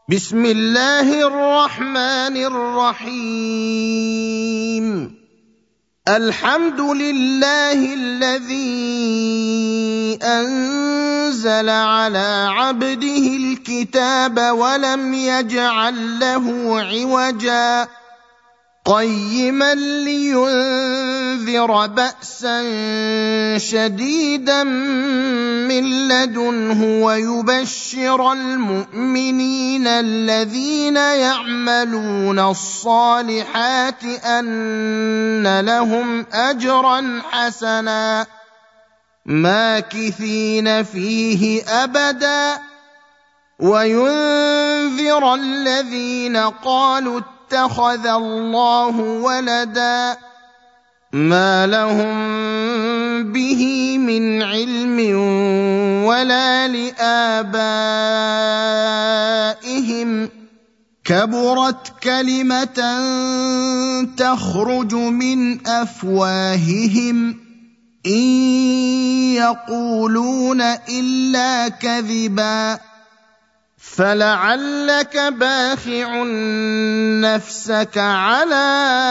بسم الله الرحمن الرحيم. الحمد لله الذي أنزل على عبده الكتاب ولم يجعل له عوجا قيما لينذر بأسا شديدا من لدنه ويبشر المؤمنين الذين يعملون الصالحات أن لهم أجرا حسنا ماكثين فيه أبدا وينذر الذين قالوا اتخذ الله ولدا ما لهم به من علم ولا لآبائهم كبرت كلمة تخرج من أفواههم إن يقولون إلا كذبا فلعلك باخع نفسك على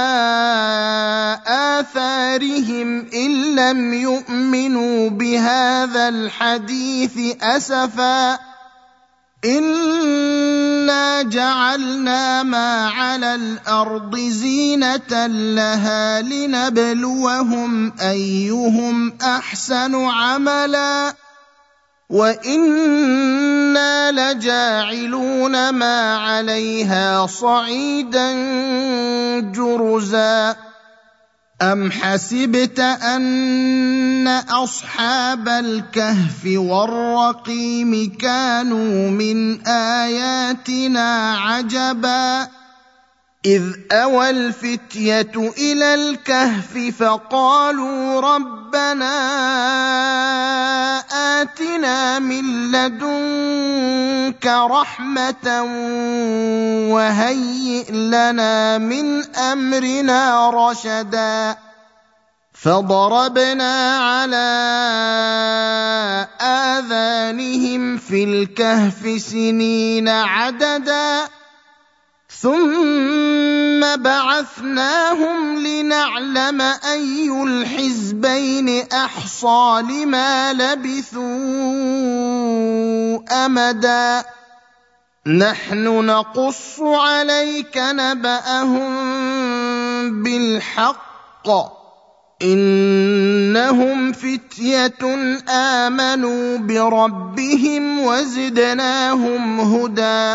آثارهم إن لم يؤمنوا بهذا الحديث أسفا إنا جعلنا ما على الأرض زينة لها لنبلوهم أيهم أحسن عملا وإنا لجاعلون ما عليها صعيدا جرزا أم حسبت أن أصحاب الكهف والرقيم كانوا من آياتنا عجبا إذ أوى الفتية إلى الكهف فقالوا ربنا آتنا من لدنك رحمة وهيئ لنا من أمرنا رشدا فضربنا على آذانهم في الكهف سنين عددا ثم بعثناهم لنعلم أي الحزبين أحصى لما لبثوا أمدا نحن نقص عليك نبأهم بالحق إنهم فتية آمنوا بربهم وزدناهم هدى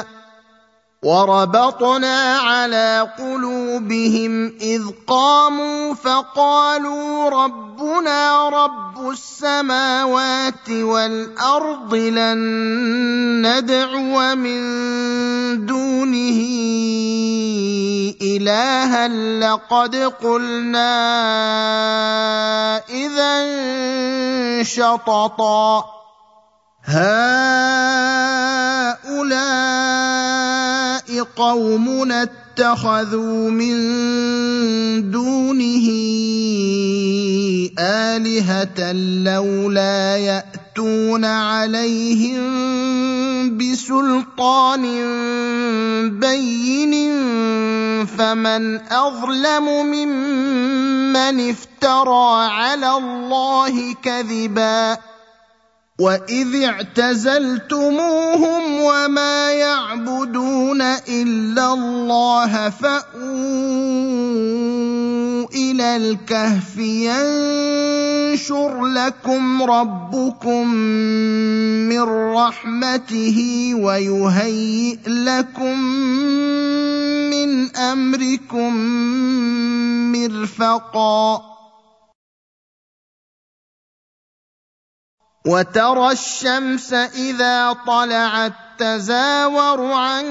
وربطنا على قلوبهم إذ قاموا فقالوا ربنا رب السماوات والأرض لن ندعو من دونه إلها لقد قلنا إذا شططا هؤلاء قومنا اتخذوا من دونه آلهة لولا يأتون عليهم بسلطان بين فمن أظلم ممن افترى على الله كذبا وإذ اعتزلتموهم وما يعبدون إلا الله فأووا إلى الكهف ينشر لكم ربكم من رحمته ويهيئ لكم من أمركم مرفقا وترى الشمس إذا طلعت تزاور عن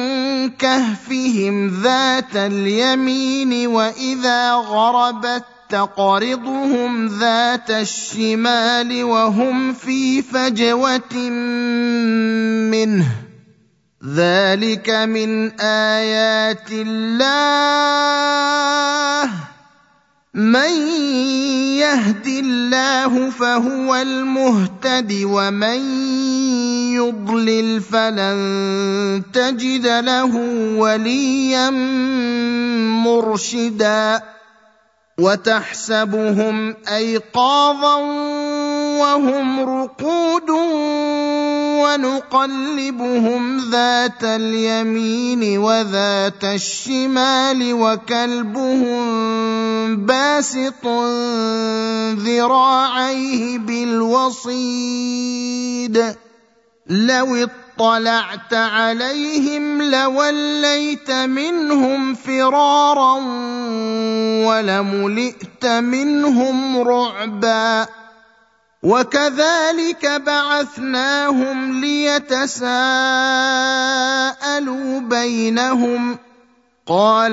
كهفهم ذات اليمين وإذا غربت تقرضهم ذات الشمال وهم في فجوة منه ذلك من آيات الله من يهد الله فهو المهتد ومن يضلل فلن تجد له وليا مرشدا وتحسبهم ايقاظا وهم رقود ونقلبهم ذات اليمين وذات الشمال وكلبهم باسط ذراعيه بالوصيد لو اطلعت عليهم لوليت منهم فرارا ولملئت منهم رعبا وكذلك بعثناهم ليتساءلوا بينهم قال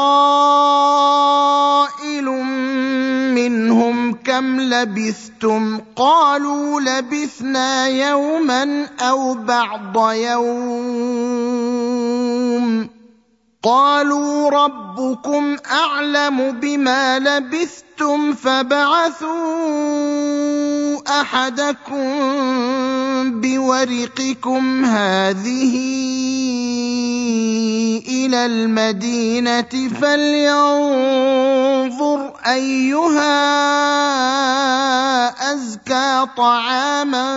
قائل منهم كم لبثتم قالوا لبثنا يوما أو بعض يوم قالوا ربكم أعلم بما لبثتم فابعثوا أحدكم بورقكم هذه إلى المدينة فلينظر أيها أزكى طعاما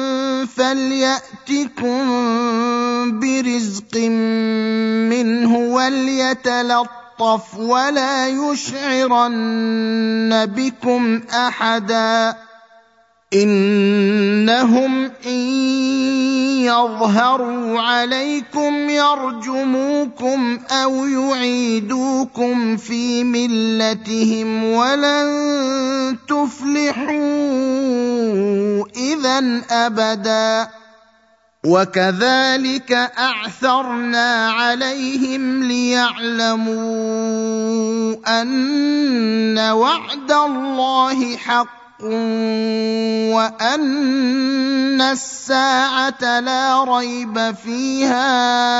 فليأتكم برزق منه وليتلطف ولا يشعرن بكم أحدا إنهم إن يظهروا عليكم يرجموكم أو يعيدوكم في ملتهم ولن تفلحوا إذن أبدا وكذلك أعثرنا عليهم ليعلموا أن وعد الله حق وأن الساعة لا ريب فيها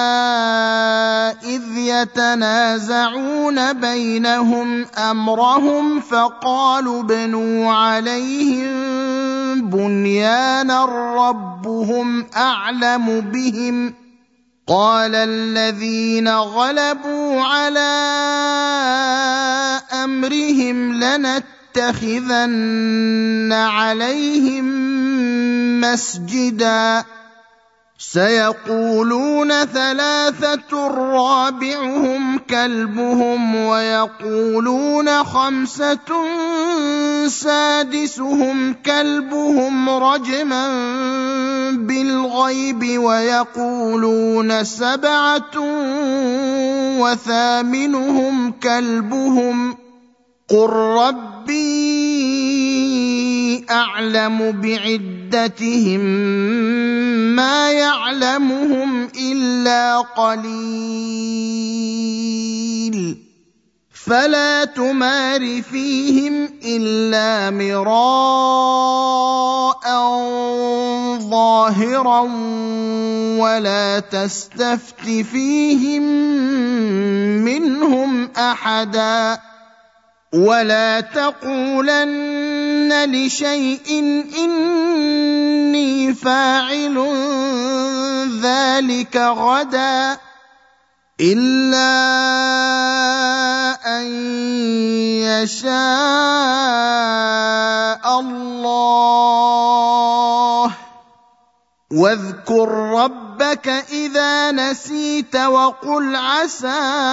إذ يتنازعون بينهم أمرهم فقالوا ابنوا عليهم بنيانا ربهم أعلم بهم قال الذين غلبوا على أمرهم لنتخذن عليهم مسجدا سيقولون ثلاثة رابعهم كلبهم ويقولون خمسة سادسهم كلبهم رجما بالغيب ويقولون سبعة وثامنهم كلبهم قل ربي أعلم بعدتهم ما يعلمهم إلا قليل فلا تمار فيهم إلا مراء ظاهرا ولا تستفت فيهم منهم أحدا ولا تقولن لشيء إني فاعل ذلك غدا إلا أن يشاء الله واذكر ربك إذا نسيت وقل عسى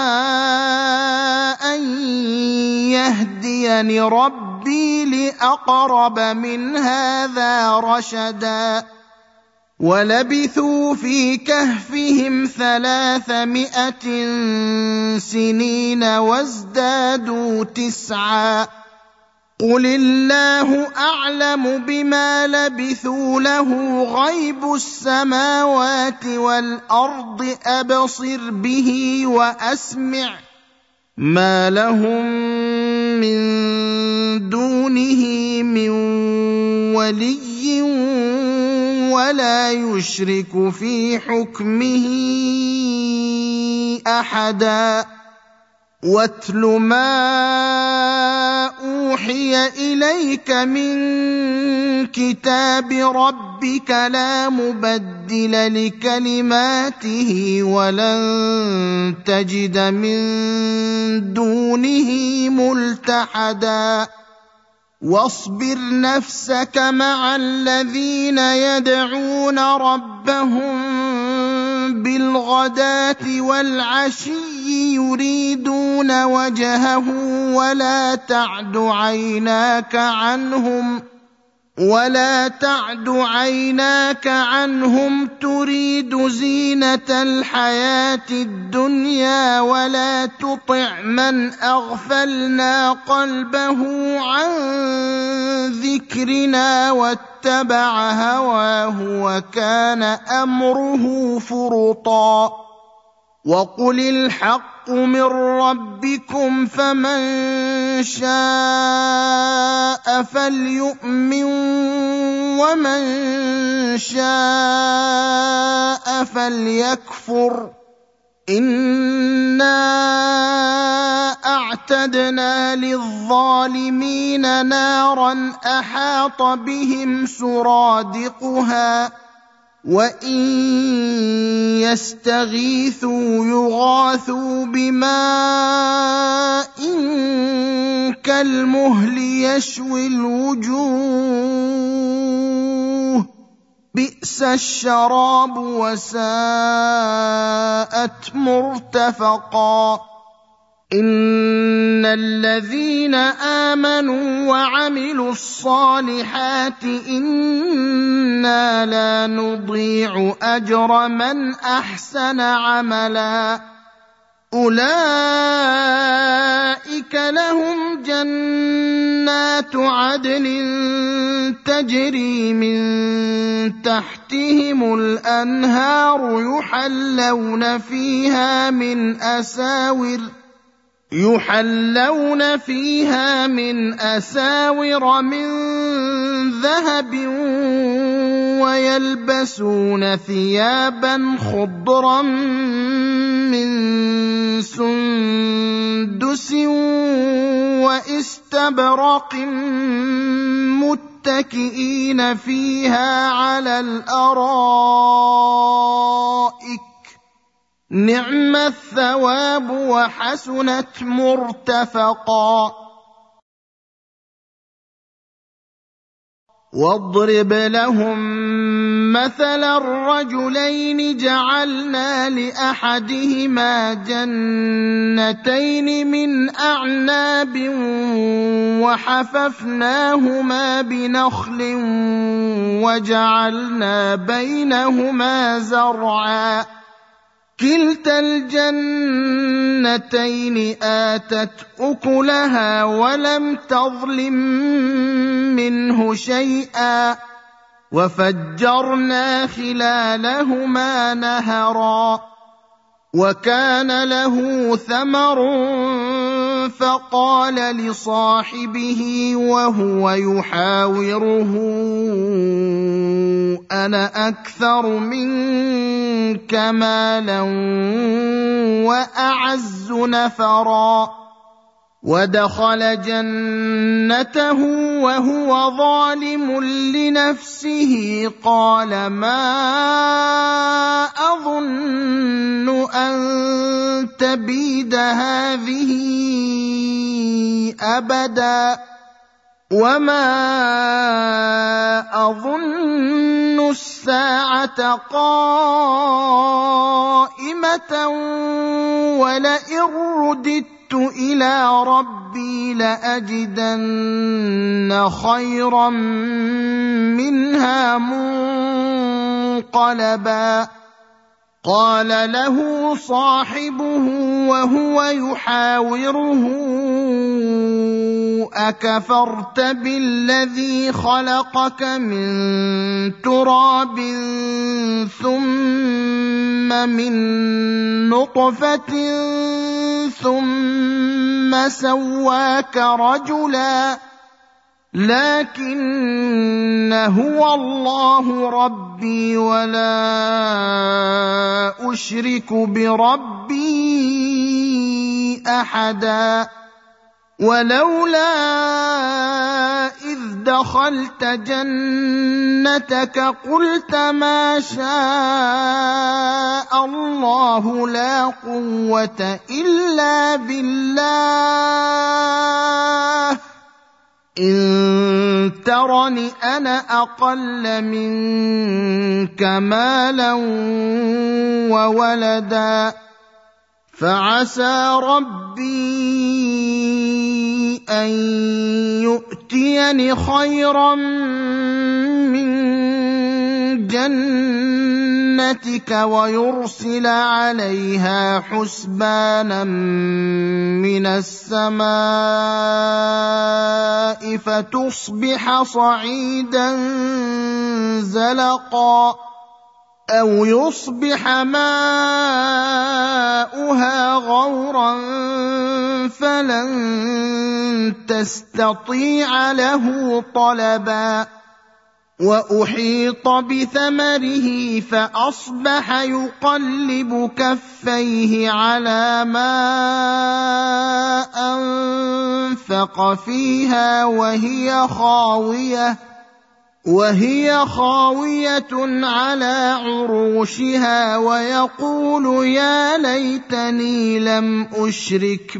أن يهديني ربي لأقرب من هذا رشدا ولبثوا في كهفهم 300 سنين وازدادوا 9 قل الله أعلم بما لبثوا له غيب السماوات والأرض أبصر به وأسمع ما لهم من دونه من ولي ولا يشرك في حكمه أحدا واتل ما أوحي إليك من كتاب ربك لا مبدل لكلماته ولن تجد من دونه ملتحدا واصبر نفسك مع الذين يدعون ربهم بالغداة والعشي يريدون وجهه ولا تعد عيناك عنهم تريد زينة الحياة الدنيا ولا تطع من أغفلنا قلبه عن ذكرنا واتبع هواه وكان أمره فرطا وقل الحق من ربكم فمن شاء فليؤمن ومن شاء فليكفر إنا أعتدنا للظالمين نارا أحاط بهم سرادقها وإن يستغيثوا يغاثوا بماء كالمهل يشوي الوجوه بئس الشراب وساءت مرتفقا إن الذين آمنوا وعملوا الصالحات إنا لا نضيع أجر من أحسن عملا أولئك لهم جنات عدن تجري من تحتهم الأنهار يحلون فيها من أساور من ذهب ويلبسون ثيابا خضرا من سندس واستبرق متكئين فيها على الأرائك نعم الثواب وحسنت مرتفقا واضرب لهم مثلا الرجلين جعلنا لأحدهما جنتين من أعناب وحففناهما بنخل وجعلنا بينهما زرعا كلتا الجنتين آتت أكلها ولم تظلم منه شيئا وفجرنا خلالهما نهرا وكان له ثمر فقال لصاحبه وهو يحاوره أنا أكثر منك مالا وأعز نفرا ودخل جنته وهو ظالم لنفسه قال ما أظن أن تبيد هذه أبدا وما أظن الساعة قائمة ولئن رددت إلى ربي لأجدن خيرا منها منقلبا قال له صاحبه وهو يحاوره أكفرت بالذي خلقك من تراب ثم من نطفة ثم سواك رجلا لكن هو الله ربي ولا أشرك بربي أحدا ولولا إذ دخلت جنتك قلت ما شاء الله لا قوة إلا بالله إن ترني أنا أقل منك مالا وولدا فعسى ربي أن يؤتيني خيرا من جنتك ويرسل عليها حسبانا من السماء فتصبح صعيدا زلقا أو يصبح ماؤها غورا فلن تستطيع له طلبا وأحيط بثمره فأصبح يقلب كفيه على ما أنفق فيها وهي خاوية على عروشها ويقول يا ليتني لم أشرك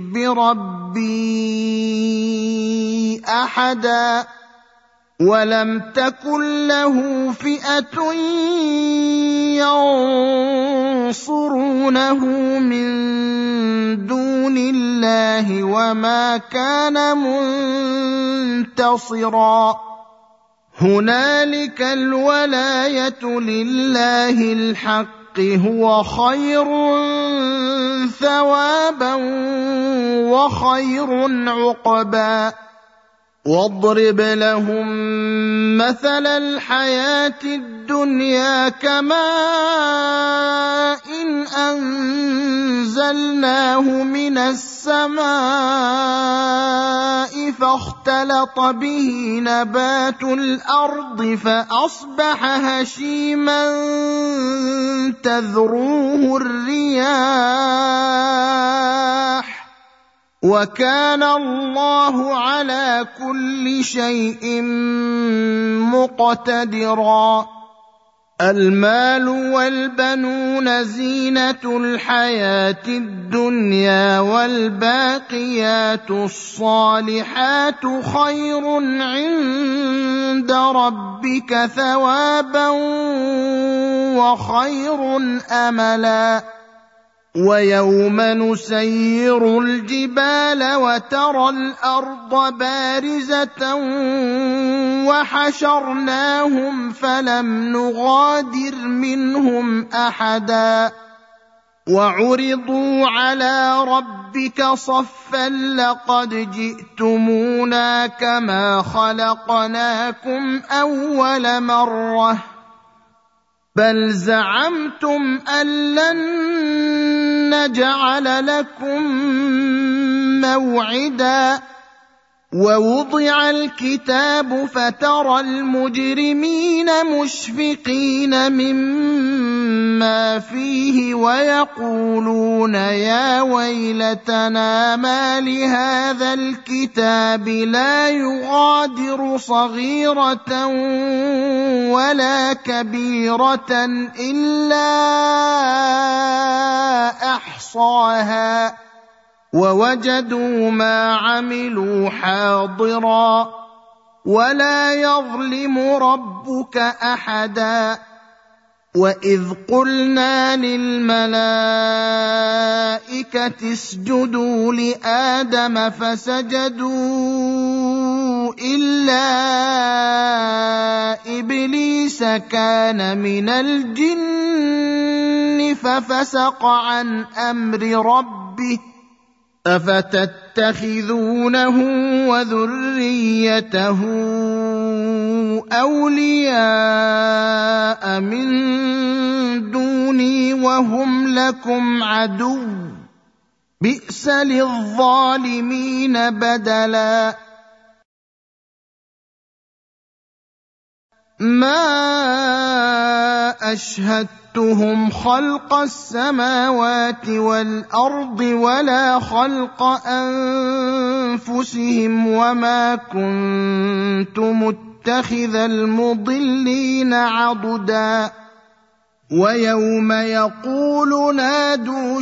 بربي أحدا ولم تكن له فئة ينصرونه من دون الله وما كان منتصرا هنالك الولاية لله الحق هو خير ثوابا وخير عقبا واضرب لهم مثل الحياة الدنيا كماء إن أنزلناه من السماء فاختلط به نبات الأرض فأصبح هشيما تذروه الرياح وكان الله على كل شيء مقتدرا المال والبنون زينة الحياة الدنيا والباقيات الصالحات خير عند ربك ثوابا وخير أملا ويوم نسير الجبال وترى الأرض بارزة وحشرناهم فلم نغادر منهم أحدا وعرضوا على ربك صفا لقد جئتمونا كما خلقناكم أول مرة بل زعمتم أن لن نجعل لكم موعدا ووضع الكتاب فترى المجرمين مشفقين مما فيه ويقولون يا ويلتنا ما لهذا الكتاب لا يغادر صغيرة ولا كبيرة إلا أحصاها ووجدوا ما عملوا حاضرا ولا يظلم ربك أحدا وإذ قلنا للملائكة اسجدوا لآدم فسجدوا إلا إبليس كان من الجن ففسق عن أمر ربه أفتتخذونه وذريته أولياء من دوني وهم لكم عدو بئس للظالمين بدلا ما أشهدتم أشهدتهم خلق السماوات والأرض ولا خلق أنفسهم وما كنت متخذ المضلين عضدا ويوم يقول نادوا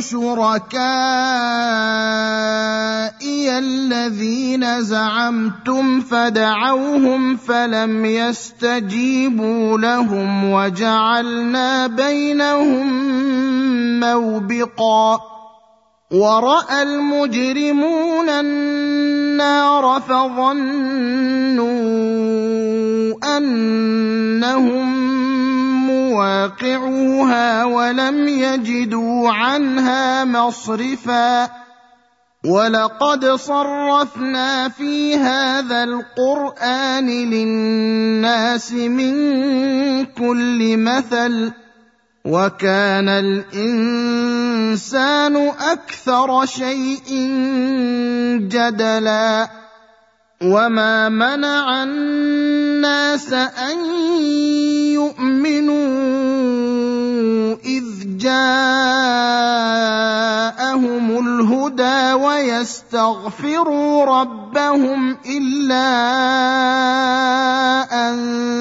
شركائي الذين زعمتم فدعوهم فلم يستجيبوا لهم وجعلنا بينهم موبقا ورأى المجرمون النار فظنوا أنهم مواقعوها ولم يجدوا عنها مصرفا ولقد صرفنا في هذا القرآن للناس من كل مثل وكان الإنسان أكثر شيء جدلا وما منع الناس أن يؤمنوا إذ جاءهم الهدى ويستغفروا ربهم إلا أن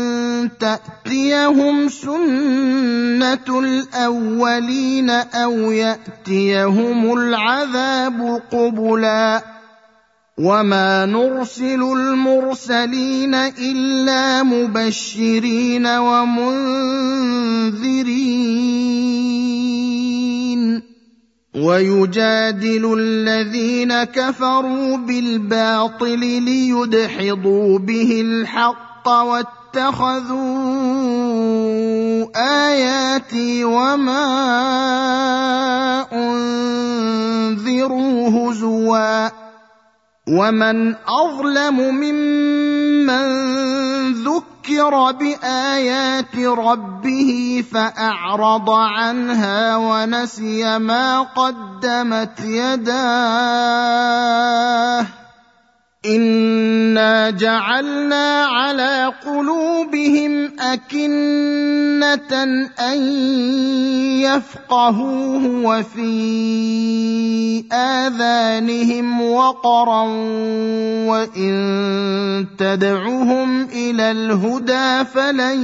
تأتيهم سنة الأولين أو يأتيهم العذاب قبلا وما نرسل المرسلين إلا مبشرين ومنذرين ويجادل الذين كفروا بالباطل ليدحضوا به الحق واتخذوا آياتي وما أنذروا هزوا ومن أظلم ممن ذكر بآيات ربه فأعرض عنها ونسي ما قدمت يداه إنا جعلنا على قلوبهم أكنة أن يفقهوه وفي آذانهم وقرا وإن تدعهم إلى الهدى فلن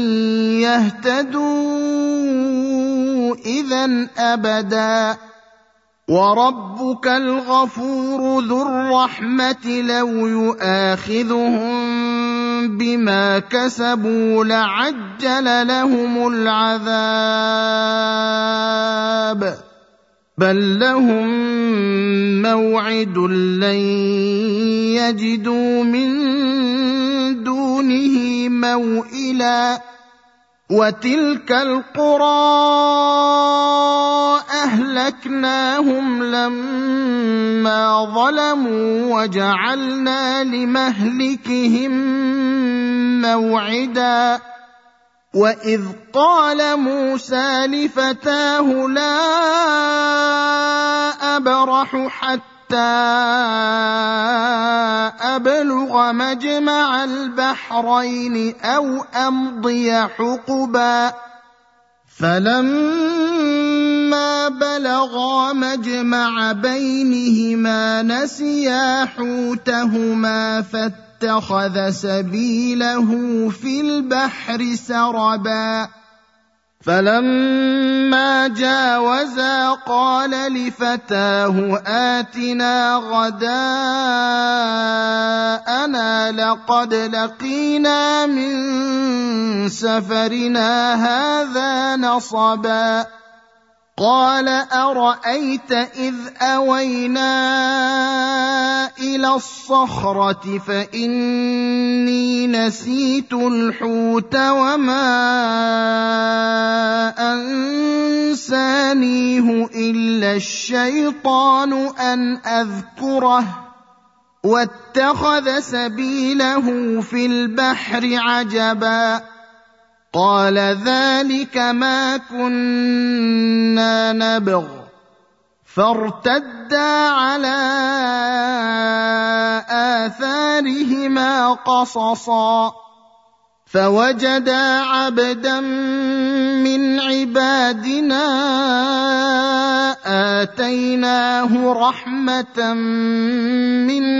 يهتدوا إذا أبدا وربك الغفور ذو الرحمة لو يؤاخذهم بما كسبوا لعجل لهم العذاب بل لهم موعد لن يجدوا من دونه موئلا وتلك القرى أهلكناهم لما ظلموا وجعلنا لمهلكهم موعدا وإذ قال موسى لفتاه لا أبرح حتى أبلغ مجمع البحرين أو أمضي حقبا فلما بلغا مجمع بينهما نسيا حوتهما فاتخذ سبيله في البحر سربا فلما جاوزا قال لفتاه آتنا غداءنا لقد لقينا من سفرنا هذا نصبا قال أرأيت إذ أوينا إلى الصخرة فإني نسيت الحوت وما أنسانيه إلا الشيطان أن أذكره واتخذ سبيله في البحر عجبا قال ذلك ما كنا نبغ فارتدا على آثارهما قصصا فوجدا عبدا من عبادنا آتيناه رحمة من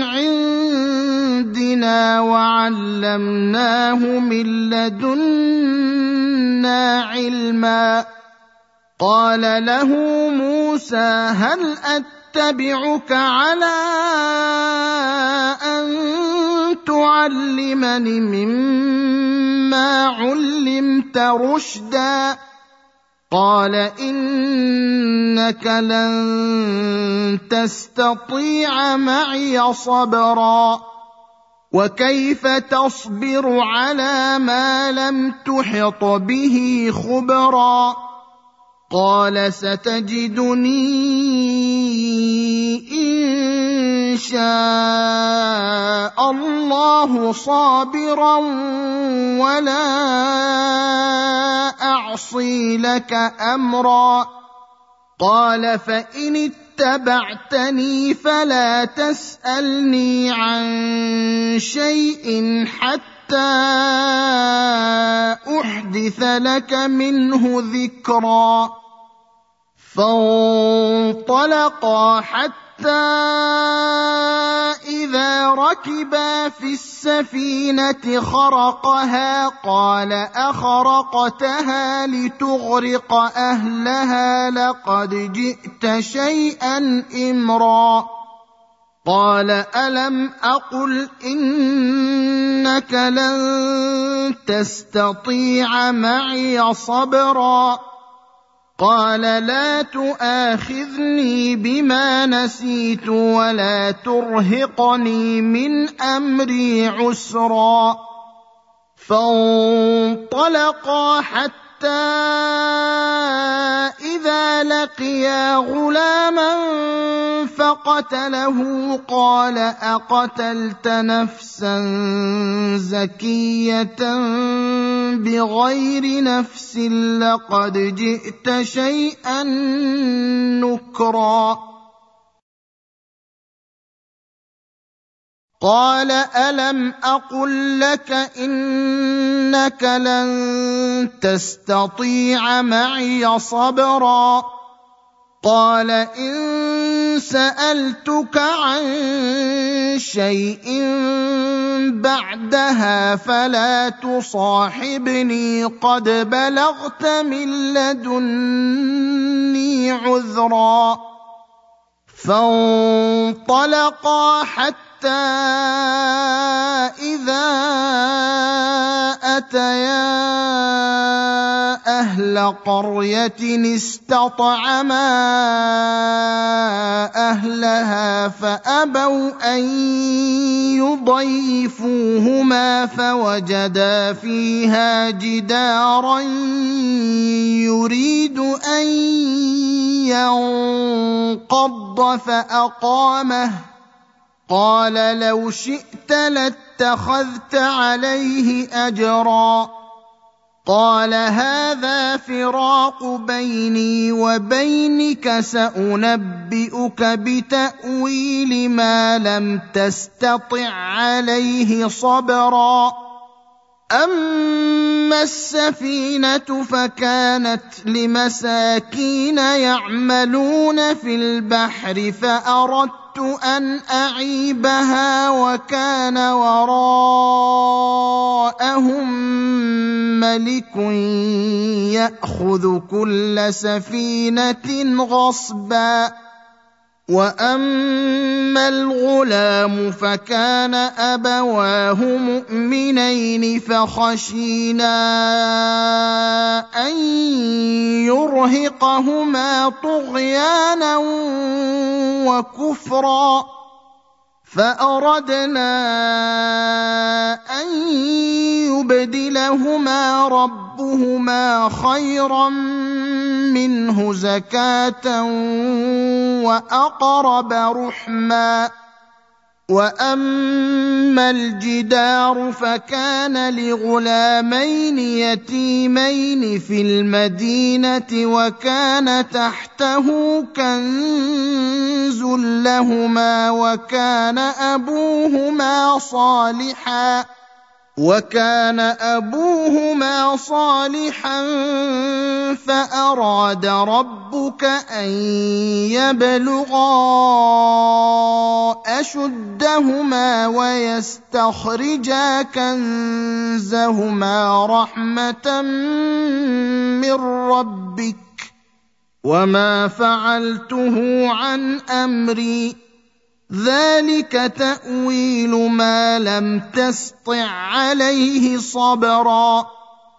عندنا وعلمناه من لدنا علما. قال له موسى هل أتبعك على أن تعلمني مما علمت رشدا؟ قال إنك لن تستطيع معي صبرا وكيف تصبر على ما لم تحط به خبرا؟ قال ستجدني إن شاء الله صابرا ولا أعصي لك أمرا. قال فإن اتبعتني فلا تسألني عن شيء حتى أحدث لك منه ذكرا. فانطلقا حتى إذا ركبا في السفينة خرقها قال أخرقتها لتغرق أهلها لقد جئت شيئا إمرا. قال ألم أقل إنك لن تستطيع معي صبرا؟ قال لا تؤاخذني بما نسيت ولا ترهقني من أمري عسرا. فانطلقا حتى إذا لقيا غلاما فقتله قال أقتلت نفسا زكية بغير نفس لقد جئت شيئا نكرا. قال ألم أقل لك إنك لن تستطيع معي صبرا؟ قال إن سألتك عن شيء بعدها فلا تصاحبني قد بلغت من لدني عذرا. فانطلقا حتى إذا أتيا أهل قرية استطعما أهلها فأبوا أن يضيفوهما فوجدا فيها جدارا يريد أن ينقض فأقامه. قال لو شئت لاتخذت عليه أجرا. قال هذا فراق بيني وبينك سأنبئك بتأويل ما لم تستطع عليه صبرا. أما السفينة فكانت لمساكين يعملون في البحر فأردت أن أعيبها وكان وراءهم ملك يأخذ كل سفينة غصبا. وأما الغلام فكان أبواه مؤمنين فخشينا أن يرهقهما طغيانا وكفرا فأردنا أن يبدلهما ربهما خيرا منه زكاة وأقرب رحما. وأما الجدار فكان لغلامين يتيمين في المدينة وكان تحته كنز لهما وكان أبوهما صالحا وكان أبوهما صالحا فأراد ربك أن يبلغا أشدهما ويستخرجا كنزهما رحمة من ربك وما فعلته عن أمري ذلك تأويل ما لم تسطع عليه صبرا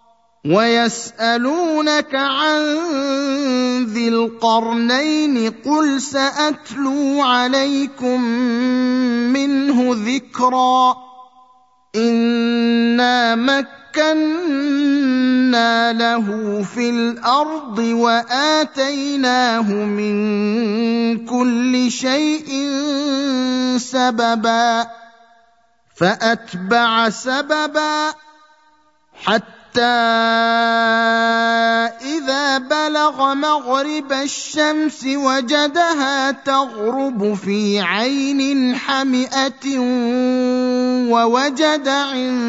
ويسألونك عن ذي القرنين قل سأتلو عليكم منه ذكرا إنا مكنا له في الأرض وآتيناه من كل شيء سببا فأتبع سببا حتى إذا بلغ مغرب الشمس وجدها تغرب في عين حمئة ووجد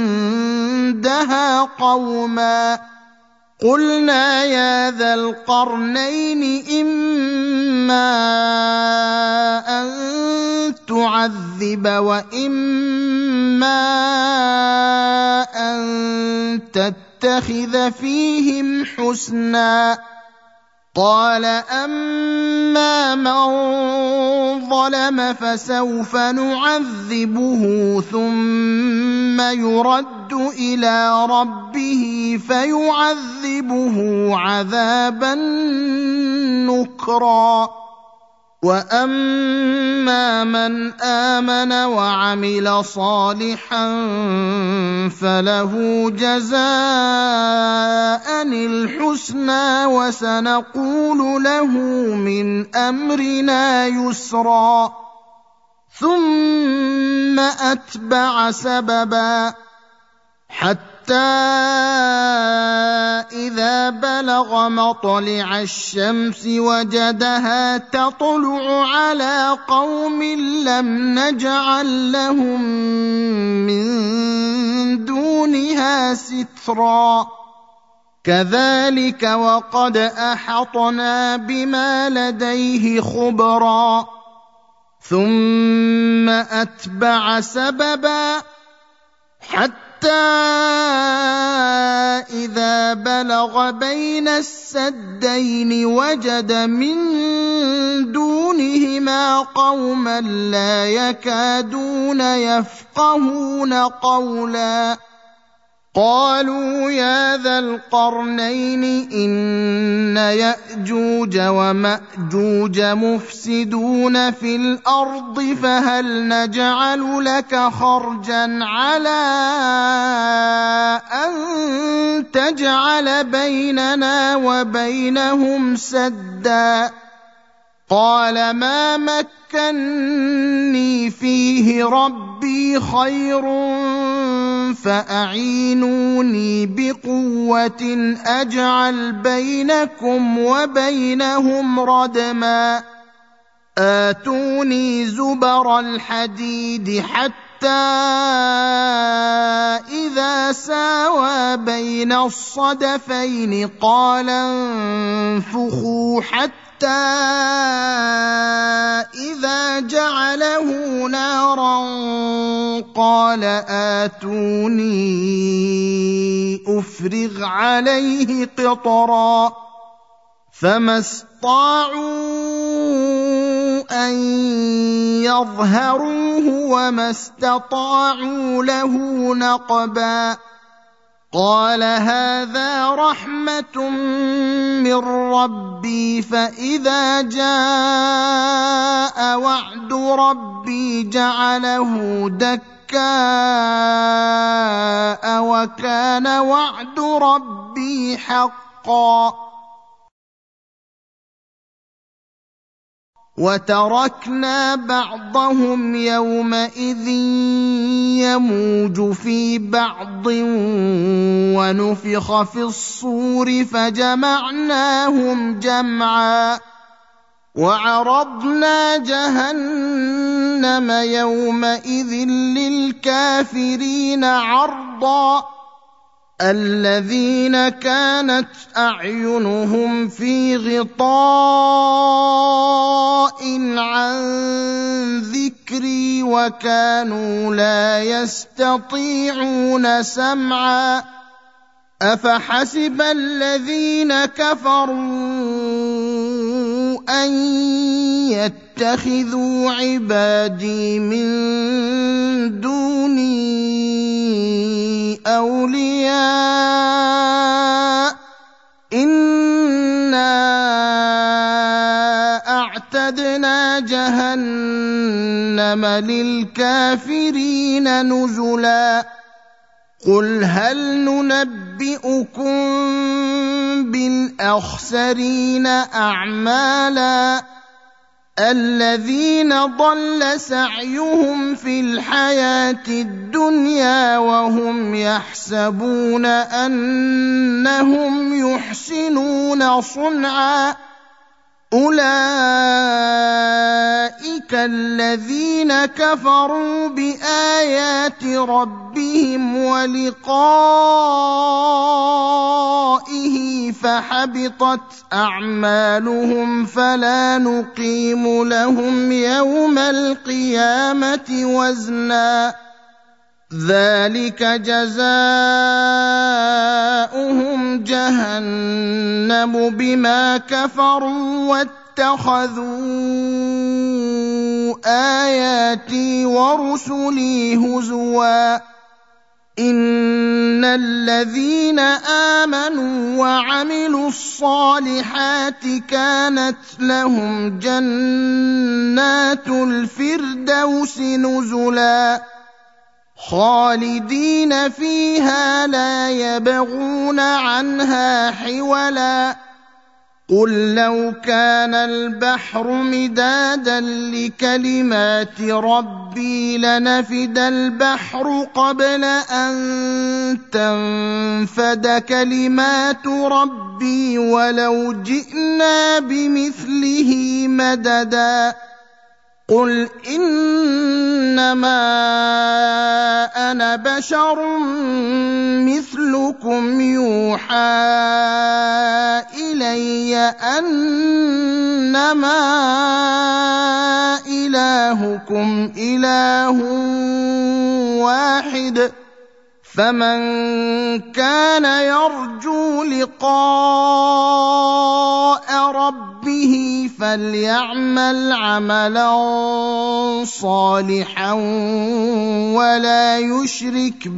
عندها قوما قلنا يا ذا القرنين إما أن تعذب وإما أن تتخذ فيهم حسنا قال أما من ظلم فسوف نعذبه ثم يرد إلى ربه فيعذبه عذابا نكرا وأما من آمن وعمل صالحا فله جزاء الحسنى وسنقول له من أمرنا يسرا ثم أتبع سببا حتى إذا بلغ مطلع الشمس وجدها تطلع على قوم لم نجعل لهم من دونها سترا كذلك وقد أحطنا بما لديه خبرا ثم أتبع سببا حتى إذا بلغ بين السدين وجد من دونهما قوما لا يكادون يفقهون قولا قالوا يا ذا القرنين إن يأجوج ومأجوج مفسدون في الأرض فهل نجعل لك خرجا على أن تجعل بيننا وبينهم سدا قال ما مكني فيه ربي خير فأعينوني بقوة أجعل بينكم وبينهم ردما آتوني زبر الحديد حتى إذا ساوى بين الصدفين قال انفخوا حتى إذا جعله نارا قال آتوني أفرغ عليه قطرا فما استطاعوا أن يظهروه وما استطاعوا له نقبا قال هذا رحمة من ربي فإذا جاء وعد ربي جعله دكاء وكان وعد ربي حقا وتركنا بعضهم يومئذ يموج في بعض ونفخ في الصور فجمعناهم جمعا وعرضنا جهنم يومئذ للكافرين عرضا الذين كانت أعينهم في غطاء عن ذكري وكانوا لا يستطيعون سمعا أفحسب الذين كفروا أن يتخذوا عبادي من دوني أولياء إنا أعتدنا جهنم للكافرين نزلا قل هل ننبئكم بالأخسرين أعمالا الذين ضل سعيهم في الحياة الدنيا وهم يحسبون أنهم يحسنون صنعا أولئك الذين كفروا بآيات ربهم ولقائه فحبطت أعمالهم فلا نقيم لهم يوم القيامة وزنا ذلك جزاؤهم جهنم بما كفروا واتخذوا آياتي ورسلي هزوا إن الذين آمنوا وعملوا الصالحات كانت لهم جنات الفردوس نزلا خالدين فيها لا يبغون عنها حولا قل لو كان البحر مدادا لكلمات ربي لنفد البحر قبل أن تنفد كلمات ربي ولو جئنا بمثله مددا قل إنما أنا بشر مثلكم يوحى إلي أنما إلهكم إله واحد فمن كان يرجو لقاء ربه فليعمل عملا صالحا ولا يشرك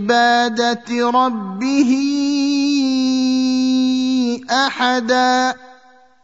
بعبادة ربه أحدا.